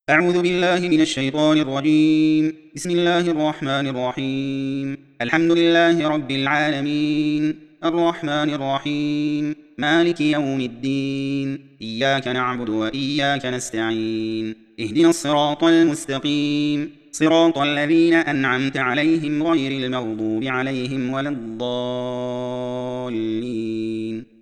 أعوذ بالله من الشيطان الرجيم. بسم الله الرحمن الرحيم. الحمد لله رب العالمين، الرحمن الرحيم، مالك يوم الدين. إياك نعبد وإياك نستعين. اهدنا الصراط المستقيم، صراط الذين أنعمت عليهم غير المغضوب عليهم ولا الضالين.